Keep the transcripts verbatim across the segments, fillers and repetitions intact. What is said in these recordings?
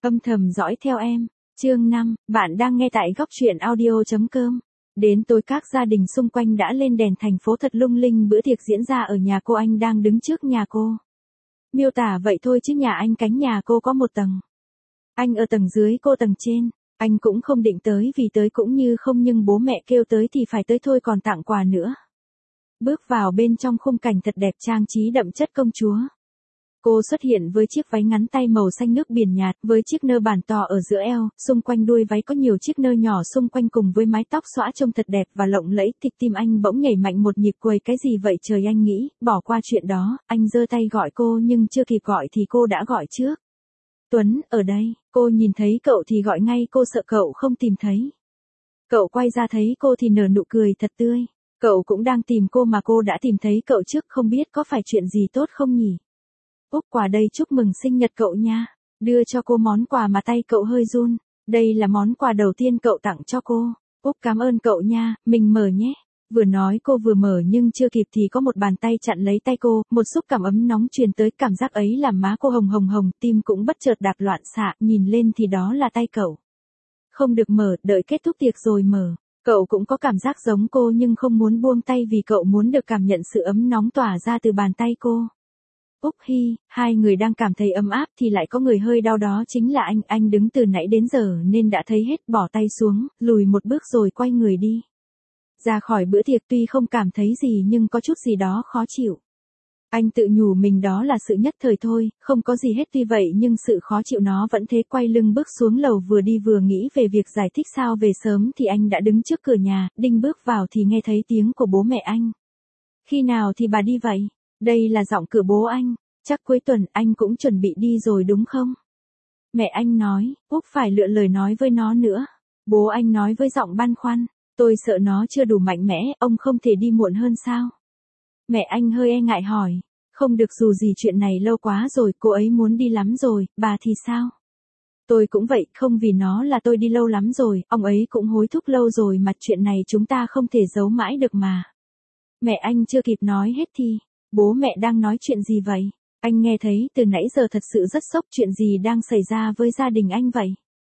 Âm thầm dõi theo em. Chương năm, bạn đang nghe tại góc truyện audio.com. Đến tối các gia đình xung quanh đã lên đèn, thành phố thật lung linh, bữa tiệc diễn ra ở nhà cô, anh đang đứng trước nhà cô. Miêu tả vậy thôi chứ nhà anh cánh nhà cô có một tầng. Anh ở tầng dưới, cô tầng trên. Anh cũng không định tới, vì tới cũng như không, nhưng bố mẹ kêu tới thì phải tới thôi, còn tặng quà nữa. Bước vào bên trong, khung cảnh thật đẹp, trang trí đậm chất công chúa. Cô xuất hiện với chiếc váy ngắn tay màu xanh nước biển nhạt, với chiếc nơ bàn to ở giữa eo, xung quanh đuôi váy có nhiều chiếc nơ nhỏ xung quanh, cùng với mái tóc xõa trông thật đẹp và lộng lẫy. Thịt tim anh bỗng nhảy mạnh một nhịp, quầy cái gì vậy trời, anh nghĩ, bỏ qua chuyện đó, anh giơ tay gọi cô nhưng chưa kịp gọi thì cô đã gọi trước. Tuấn, ở đây, cô nhìn thấy cậu thì gọi ngay, cô sợ cậu không tìm thấy. Cậu quay ra thấy cô thì nở nụ cười thật tươi, cậu cũng đang tìm cô mà cô đã tìm thấy cậu trước, không biết có phải chuyện gì tốt không nhỉ? Úc, quà đây, chúc mừng sinh nhật cậu nha. Đưa cho cô món quà mà tay cậu hơi run. Đây là món quà đầu tiên cậu tặng cho cô. Úc, cảm ơn cậu nha, mình mở nhé. Vừa nói cô vừa mở nhưng chưa kịp thì có một bàn tay chặn lấy tay cô, một xúc cảm ấm nóng truyền tới, cảm giác ấy làm má cô hồng hồng hồng, tim cũng bất chợt đạp loạn xạ, nhìn lên thì đó là tay cậu. Không được mở, đợi kết thúc tiệc rồi mở. Cậu cũng có cảm giác giống cô nhưng không muốn buông tay vì cậu muốn được cảm nhận sự ấm nóng tỏa ra từ bàn tay cô. Úc hi, hai người đang cảm thấy ấm áp thì lại có người hơi đau, đó chính là anh, anh đứng từ nãy đến giờ nên đã thấy hết, bỏ tay xuống, lùi một bước rồi quay người đi. Ra khỏi bữa tiệc, tuy không cảm thấy gì nhưng có chút gì đó khó chịu. Anh tự nhủ mình đó là sự nhất thời thôi, không có gì hết, tuy vậy nhưng sự khó chịu nó vẫn thế. Quay lưng bước xuống lầu, vừa đi vừa nghĩ về việc giải thích sao về sớm thì anh đã đứng trước cửa nhà, định bước vào thì nghe thấy tiếng của bố mẹ anh. Khi nào thì bà đi vậy? Đây là giọng cửa bố anh, chắc cuối tuần anh cũng chuẩn bị đi rồi đúng không? Mẹ anh nói, Úc phải lựa lời nói với nó nữa. Bố anh nói với giọng băn khoăn, tôi sợ nó chưa đủ mạnh mẽ, ông không thể đi muộn hơn sao? Mẹ anh hơi e ngại hỏi, không được, dù gì chuyện này lâu quá rồi, cô ấy muốn đi lắm rồi, bà thì sao? Tôi cũng vậy, không vì nó là tôi đi lâu lắm rồi, ông ấy cũng hối thúc lâu rồi mà, chuyện này chúng ta không thể giấu mãi được mà. Mẹ anh chưa kịp nói hết thì, bố mẹ đang nói chuyện gì vậy? Anh nghe thấy từ nãy giờ thật sự rất sốc, chuyện gì đang xảy ra với gia đình anh vậy?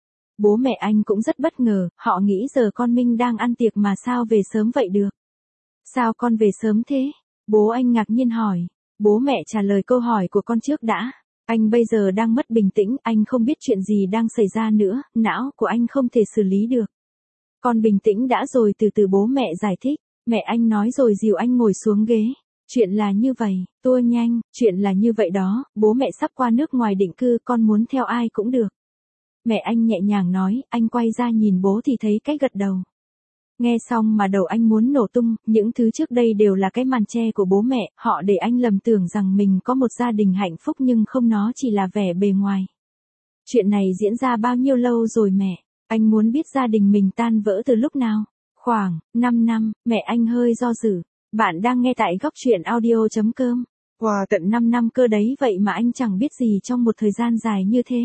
Bố mẹ anh cũng rất bất ngờ, họ nghĩ giờ con Minh đang ăn tiệc mà sao về sớm vậy được? Sao con về sớm thế? Bố anh ngạc nhiên hỏi. Bố mẹ trả lời câu hỏi của con trước đã. Anh bây giờ đang mất bình tĩnh, anh không biết chuyện gì đang xảy ra nữa, não của anh không thể xử lý được. Con bình tĩnh đã rồi, từ từ, bố mẹ giải thích. Mẹ anh nói rồi dìu anh ngồi xuống ghế. Chuyện là như vậy, tua nhanh, chuyện là như vậy đó, bố mẹ sắp qua nước ngoài định cư, con muốn theo ai cũng được. Mẹ anh nhẹ nhàng nói, anh quay ra nhìn bố thì thấy cái gật đầu. Nghe xong mà đầu anh muốn nổ tung, những thứ trước đây đều là cái màn che của bố mẹ, họ để anh lầm tưởng rằng mình có một gia đình hạnh phúc nhưng không, nó chỉ là vẻ bề ngoài. Chuyện này diễn ra bao nhiêu lâu rồi mẹ? Anh muốn biết gia đình mình tan vỡ từ lúc nào? Khoảng năm năm, mẹ anh hơi do dự. Bạn đang nghe tại góc truyện audio.com. Wow, tận năm năm cơ đấy, vậy mà anh chẳng biết gì trong một thời gian dài như thế.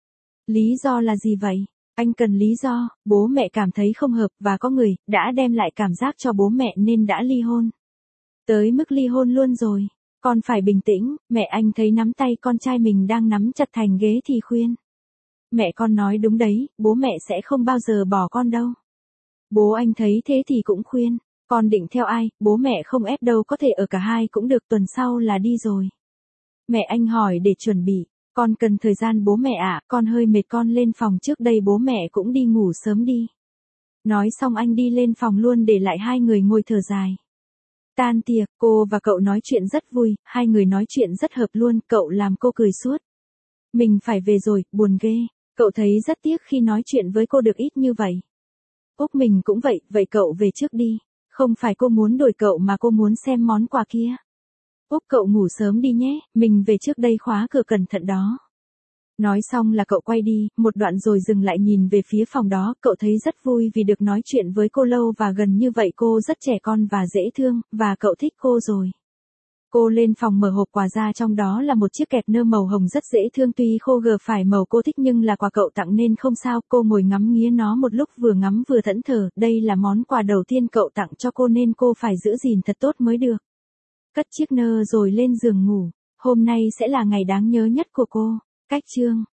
Lý do là gì vậy? Anh cần lý do, bố mẹ cảm thấy không hợp và có người đã đem lại cảm giác cho bố mẹ nên đã ly hôn. Tới mức ly hôn luôn rồi. Con phải bình tĩnh, mẹ anh thấy nắm tay con trai mình đang nắm chặt thành ghế thì khuyên. Mẹ con nói đúng đấy, bố mẹ sẽ không bao giờ bỏ con đâu. Bố anh thấy thế thì cũng khuyên. Con định theo ai, bố mẹ không ép đâu, có thể ở cả hai cũng được, tuần sau là đi rồi. Mẹ anh hỏi để chuẩn bị, con cần thời gian bố mẹ ạ, à, con hơi mệt, con lên phòng trước đây, bố mẹ cũng đi ngủ sớm đi. Nói xong anh đi lên phòng luôn, để lại hai người ngồi thở dài. Tan tiệc, cô và cậu nói chuyện rất vui, hai người nói chuyện rất hợp luôn, cậu làm cô cười suốt. Mình phải về rồi, buồn ghê, cậu thấy rất tiếc khi nói chuyện với cô được ít như vậy. Úc, mình cũng vậy, vậy cậu về trước đi. Không phải cô muốn đuổi cậu mà cô muốn xem món quà kia. Úc, cậu ngủ sớm đi nhé, mình về trước đây, khóa cửa cẩn thận đó. Nói xong là cậu quay đi, một đoạn rồi dừng lại nhìn về phía phòng đó, cậu thấy rất vui vì được nói chuyện với cô lâu và gần như vậy, cô rất trẻ con và dễ thương, và cậu thích cô rồi. Cô lên phòng mở hộp quà ra, trong đó là một chiếc kẹp nơ màu hồng rất dễ thương, tuy khô gờ phải màu cô thích nhưng là quà cậu tặng nên không sao. Cô ngồi ngắm nghía nó một lúc, vừa ngắm vừa thẫn thờ, đây là món quà đầu tiên cậu tặng cho cô nên cô phải giữ gìn thật tốt mới được. Cất chiếc nơ rồi lên giường ngủ, hôm nay sẽ là ngày đáng nhớ nhất của cô. Cách chương